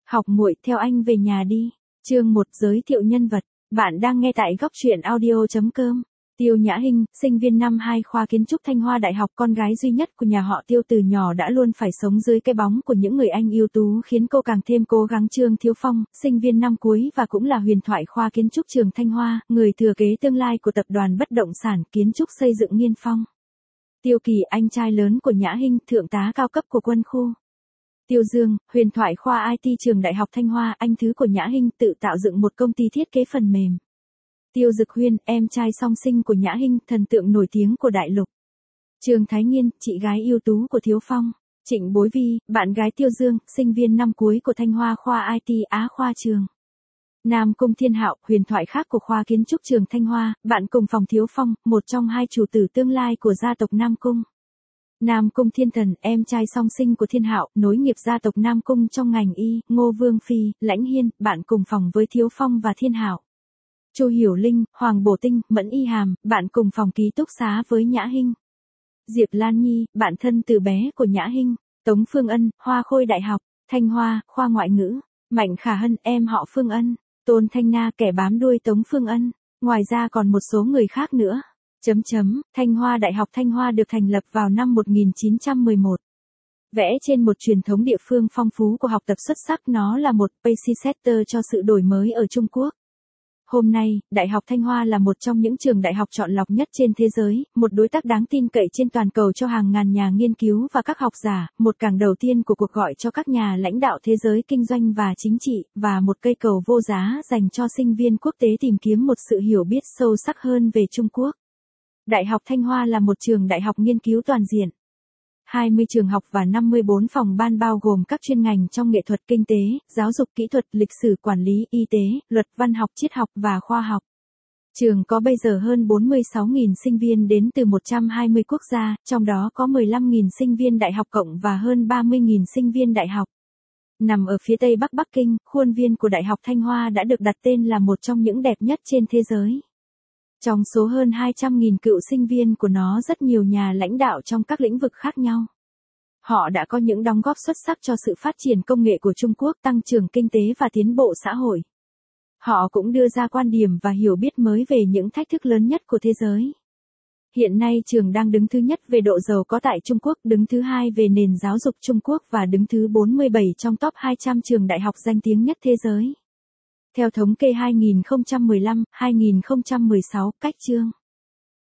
Học muội, theo anh về nhà đi. Chương 1, giới thiệu nhân vật. Bạn đang nghe tại góc truyện audio.com. Tiêu Nhã Hinh, sinh viên năm 2 khoa kiến trúc Thanh Hoa Đại học, con gái duy nhất của nhà họ Tiêu, từ nhỏ đã luôn phải sống dưới cái bóng của những người anh ưu tú, khiến cô càng thêm cố gắng. Trương Thiếu Phong, sinh viên năm cuối và cũng là huyền thoại khoa kiến trúc trường Thanh Hoa, người thừa kế tương lai của tập đoàn bất động sản kiến trúc xây dựng Nghiên Phong. Tiêu Kỳ, anh trai lớn của Nhã Hinh, thượng tá cao cấp của quân khu. Tiêu Dương, huyền thoại khoa IT trường Đại học Thanh Hoa, anh thứ của Nhã Hinh, tự tạo dựng một công ty thiết kế phần mềm. Tiêu Dực Huyên, em trai song sinh của Nhã Hinh, thần tượng nổi tiếng của đại lục. Trương Thái Nghiên, chị gái ưu tú của Thiếu Phong. Trịnh Bối Vi, bạn gái Tiêu Dương, sinh viên năm cuối của Thanh Hoa khoa IT Á khoa trường. Nam Cung Thiên Hạo, huyền thoại khác của khoa kiến trúc trường Thanh Hoa, bạn cùng phòng Thiếu Phong, một trong hai chủ tử tương lai của gia tộc Nam Cung. Nam Cung Thiên Thần, em trai song sinh của Thiên Hạo, nối nghiệp gia tộc Nam Cung trong ngành y. Ngô Vương Phi, Lãnh Hiên, bạn cùng phòng với Thiếu Phong và Thiên Hạo. Chu Hiểu Linh, Hoàng Bổ Tinh, Mẫn Y Hàm, bạn cùng phòng ký túc xá với Nhã Hinh. Diệp Lan Nhi, bạn thân từ bé của Nhã Hinh. Tống Phương Ân, Hoa Khôi Đại học, Thanh Hoa, khoa ngoại ngữ. Mạnh Khả Hân, em họ Phương Ân. Tôn Thanh Na, kẻ bám đuôi Tống Phương Ân. Ngoài ra còn một số người khác nữa. Thanh Hoa Đại học Thanh Hoa được thành lập vào năm 1911. Vẽ trên một truyền thống địa phương phong phú của học tập xuất sắc, nó là một pacesetter cho sự đổi mới ở Trung Quốc. Hôm nay, Đại học Thanh Hoa là một trong những trường đại học chọn lọc nhất trên thế giới, một đối tác đáng tin cậy trên toàn cầu cho hàng ngàn nhà nghiên cứu và các học giả, một cảng đầu tiên của cuộc gọi cho các nhà lãnh đạo thế giới kinh doanh và chính trị, và một cây cầu vô giá dành cho sinh viên quốc tế tìm kiếm một sự hiểu biết sâu sắc hơn về Trung Quốc. Đại học Thanh Hoa là một trường đại học nghiên cứu toàn diện. 20 trường học và 54 phòng ban bao gồm các chuyên ngành trong nghệ thuật, kinh tế, giáo dục, kỹ thuật, lịch sử, quản lý, y tế, luật, văn học, triết học và khoa học. Trường có bây giờ hơn 46.000 sinh viên đến từ 120 quốc gia, trong đó có 15.000 sinh viên đại học cộng và hơn 30.000 sinh viên đại học. Nằm ở phía tây bắc Bắc Kinh, khuôn viên của Đại học Thanh Hoa đã được đặt tên là một trong những đẹp nhất trên thế giới. Trong số hơn 200.000 cựu sinh viên của nó, rất nhiều nhà lãnh đạo trong các lĩnh vực khác nhau. Họ đã có những đóng góp xuất sắc cho sự phát triển công nghệ của Trung Quốc, tăng trưởng kinh tế và tiến bộ xã hội. Họ cũng đưa ra quan điểm và hiểu biết mới về những thách thức lớn nhất của thế giới. Hiện nay trường đang đứng thứ nhất về độ giàu có tại Trung Quốc, đứng thứ hai về nền giáo dục Trung Quốc và đứng thứ 47 trong top 200 trường đại học danh tiếng nhất thế giới. Theo thống kê 2015-2016, cách chương